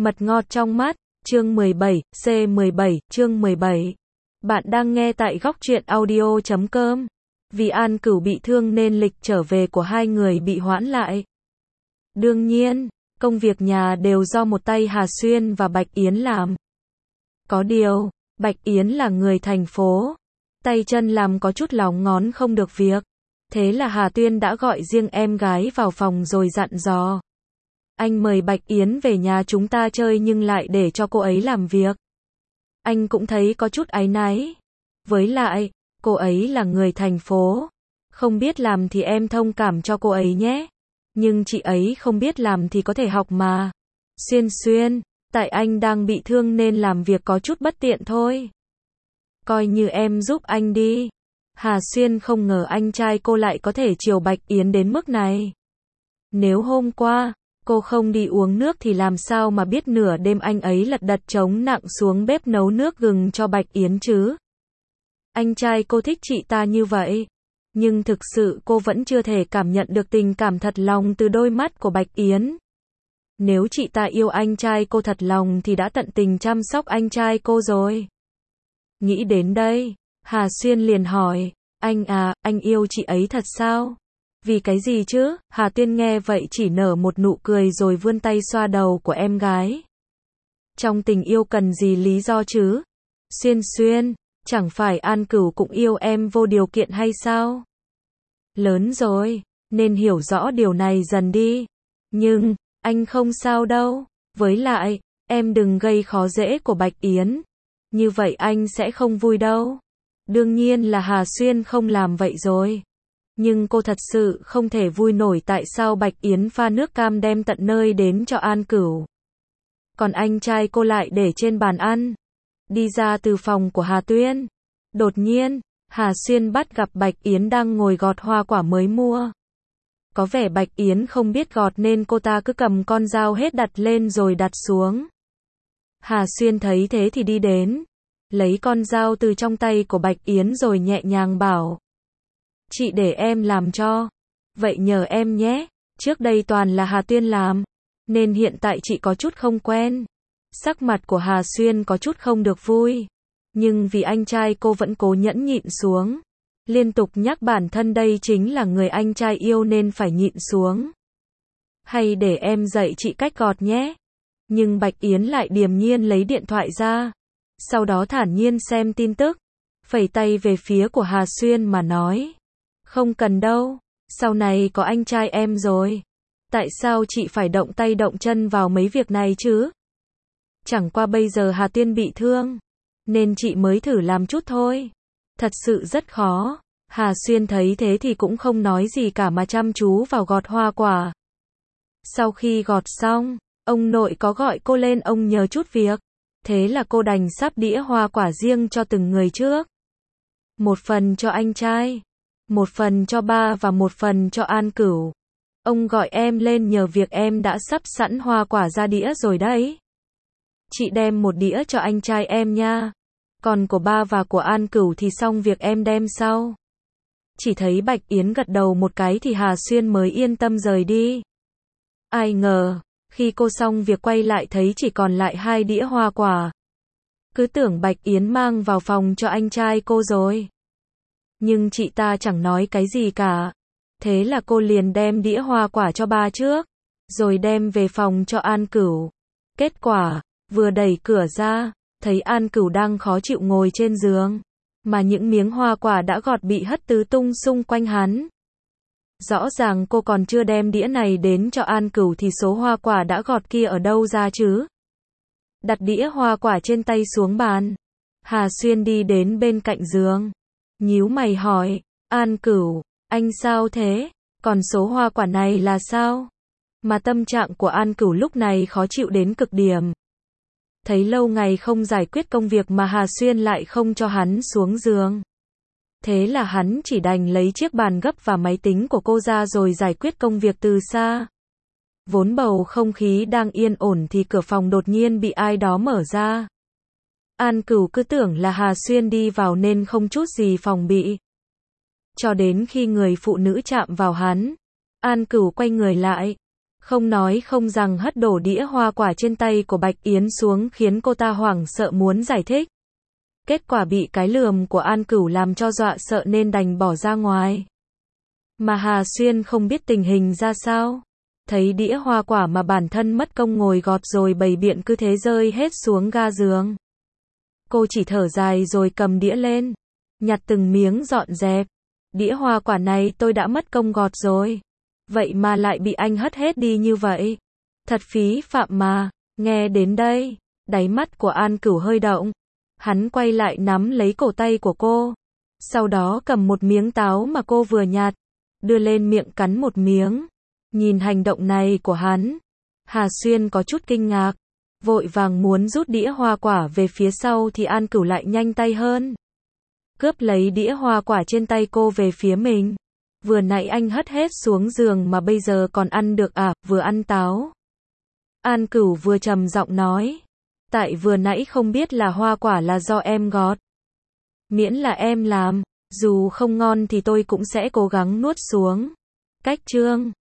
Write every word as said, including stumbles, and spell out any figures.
Mật ngọt trong mắt, chương mười bảy, C mười bảy, chương mười bảy. Bạn đang nghe tại góc truyện audio chấm com. Vì An Cửu bị thương nên lịch trở về của hai người bị hoãn lại. Đương nhiên, công việc nhà đều do một tay Hà Xuyên và Bạch Yến làm. Có điều, Bạch Yến là người thành phố, tay chân làm có chút lóng ngón không được việc. Thế là Hà Tuyên đã gọi riêng em gái vào phòng rồi dặn dò. Anh mời Bạch Yến về nhà chúng ta chơi nhưng lại để cho cô ấy làm việc. Anh cũng thấy có chút áy náy. Với lại, cô ấy là người thành phố. Không biết làm thì em thông cảm cho cô ấy nhé. Nhưng chị ấy không biết làm thì có thể học mà. Xuyên Xuyên, tại anh đang bị thương nên làm việc có chút bất tiện thôi. Coi như em giúp anh đi. Hà Xuyên không ngờ anh trai cô lại có thể chiều Bạch Yến đến mức này. Nếu hôm qua cô không đi uống nước thì làm sao mà biết nửa đêm anh ấy lật đật chống nặng xuống bếp nấu nước gừng cho Bạch Yến chứ. Anh trai cô thích chị ta như vậy. Nhưng thực sự cô vẫn chưa thể cảm nhận được tình cảm thật lòng từ đôi mắt của Bạch Yến. Nếu chị ta yêu anh trai cô thật lòng thì đã tận tình chăm sóc anh trai cô rồi. Nghĩ đến đây, Hà Xuyên liền hỏi, anh à, anh yêu chị ấy thật sao? Vì cái gì chứ? Hà Tuyên nghe vậy chỉ nở một nụ cười rồi vươn tay xoa đầu của em gái. Trong tình yêu cần gì lý do chứ? Xuyên Xuyên, chẳng phải An Cửu cũng yêu em vô điều kiện hay sao? Lớn rồi, nên hiểu rõ điều này dần đi. Nhưng, anh không sao đâu. Với lại, em đừng gây khó dễ của Bạch Yến. Như vậy anh sẽ không vui đâu. Đương nhiên là Hà Xuyên không làm vậy rồi. Nhưng cô thật sự không thể vui nổi tại sao Bạch Yến pha nước cam đem tận nơi đến cho An Cửu. Còn anh trai cô lại để trên bàn ăn. Đi ra từ phòng của Hà Tuyên. Đột nhiên, Hà Xuyên bắt gặp Bạch Yến đang ngồi gọt hoa quả mới mua. Có vẻ Bạch Yến không biết gọt nên cô ta cứ cầm con dao hết đặt lên rồi đặt xuống. Hà Xuyên thấy thế thì đi đến, lấy con dao từ trong tay của Bạch Yến rồi nhẹ nhàng bảo. Chị để em làm cho. Vậy nhờ em nhé. Trước đây toàn là Hà Tuyên làm, nên hiện tại chị có chút không quen. Sắc mặt của Hà Xuyên có chút không được vui. Nhưng vì anh trai cô vẫn cố nhẫn nhịn xuống. Liên tục nhắc bản thân đây chính là người anh trai yêu nên phải nhịn xuống. Hay để em dạy chị cách gọt nhé. Nhưng Bạch Yến lại điềm nhiên lấy điện thoại ra. Sau đó thản nhiên xem tin tức. Phẩy tay về phía của Hà Xuyên mà nói. Không cần đâu, sau này có anh trai em rồi. Tại sao chị phải động tay động chân vào mấy việc này chứ? Chẳng qua bây giờ Hà Tuyên bị thương, nên chị mới thử làm chút thôi. Thật sự rất khó. Hà Xuyên thấy thế thì cũng không nói gì cả mà chăm chú vào gọt hoa quả. Sau khi gọt xong, ông nội có gọi cô lên ông nhờ chút việc. Thế là cô đành sắp đĩa hoa quả riêng cho từng người trước. Một phần cho anh trai, một phần cho ba và một phần cho An Cửu. Ông gọi em lên nhờ việc em đã sắp sẵn hoa quả ra đĩa rồi đấy. Chị đem một đĩa cho anh trai em nha. Còn của ba và của An Cửu thì xong việc em đem sau. Chỉ thấy Bạch Yến gật đầu một cái thì Hà Xuyên mới yên tâm rời đi. Ai ngờ, khi cô xong việc quay lại thấy chỉ còn lại hai đĩa hoa quả. Cứ tưởng Bạch Yến mang vào phòng cho anh trai cô rồi. Nhưng chị ta chẳng nói cái gì cả. Thế là cô liền đem đĩa hoa quả cho ba trước, rồi đem về phòng cho An Cửu. Kết quả, vừa đẩy cửa ra, thấy An Cửu đang khó chịu ngồi trên giường, mà những miếng hoa quả đã gọt bị hất tứ tung xung quanh hắn. Rõ ràng cô còn chưa đem đĩa này đến cho An Cửu thì số hoa quả đã gọt kia ở đâu ra chứ? Đặt đĩa hoa quả trên tay xuống bàn. Hà Xuyên đi đến bên cạnh giường, nhíu mày hỏi, An Cửu, anh sao thế? Còn số hoa quả này là sao? Mà tâm trạng của An Cửu lúc này khó chịu đến cực điểm. Thấy lâu ngày không giải quyết công việc mà Hà Xuyên lại không cho hắn xuống giường. Thế là hắn chỉ đành lấy chiếc bàn gấp và máy tính của cô ra rồi giải quyết công việc từ xa. Vốn bầu không khí đang yên ổn thì cửa phòng đột nhiên bị ai đó mở ra. An Cửu cứ tưởng là Hà Xuyên đi vào nên không chút gì phòng bị. Cho đến khi người phụ nữ chạm vào hắn, An Cửu quay người lại, Không nói không rằng hất đổ đĩa hoa quả trên tay của Bạch Yến xuống khiến cô ta hoảng sợ muốn giải thích. Kết quả bị cái lườm của An Cửu làm cho dọa sợ nên đành bỏ ra ngoài. Mà Hà Xuyên không biết tình hình ra sao. Thấy đĩa hoa quả mà bản thân mất công ngồi gọt rồi bày biện cứ thế rơi hết xuống ga giường. Cô chỉ thở dài rồi cầm đĩa lên. Nhặt từng miếng dọn dẹp. Đĩa hoa quả này tôi đã mất công gọt rồi. Vậy mà lại bị anh hất hết đi như vậy. Thật phí phạm mà. Nghe đến đây, đáy mắt của An Cửu hơi động. Hắn quay lại nắm lấy cổ tay của cô. Sau đó cầm một miếng táo mà cô vừa nhặt. Đưa lên miệng cắn một miếng. Nhìn hành động này của hắn, Hà Xuyên có chút kinh ngạc. Vội vàng muốn rút đĩa hoa quả về phía sau thì An Cửu lại nhanh tay hơn. Cướp lấy đĩa hoa quả trên tay cô về phía mình. Vừa nãy anh hất hết xuống giường mà bây giờ còn ăn được à, vừa ăn táo. An Cửu vừa trầm giọng nói. Tại vừa nãy không biết là hoa quả là do em gọt. Miễn là em làm, dù không ngon thì tôi cũng sẽ cố gắng nuốt xuống. Cách chương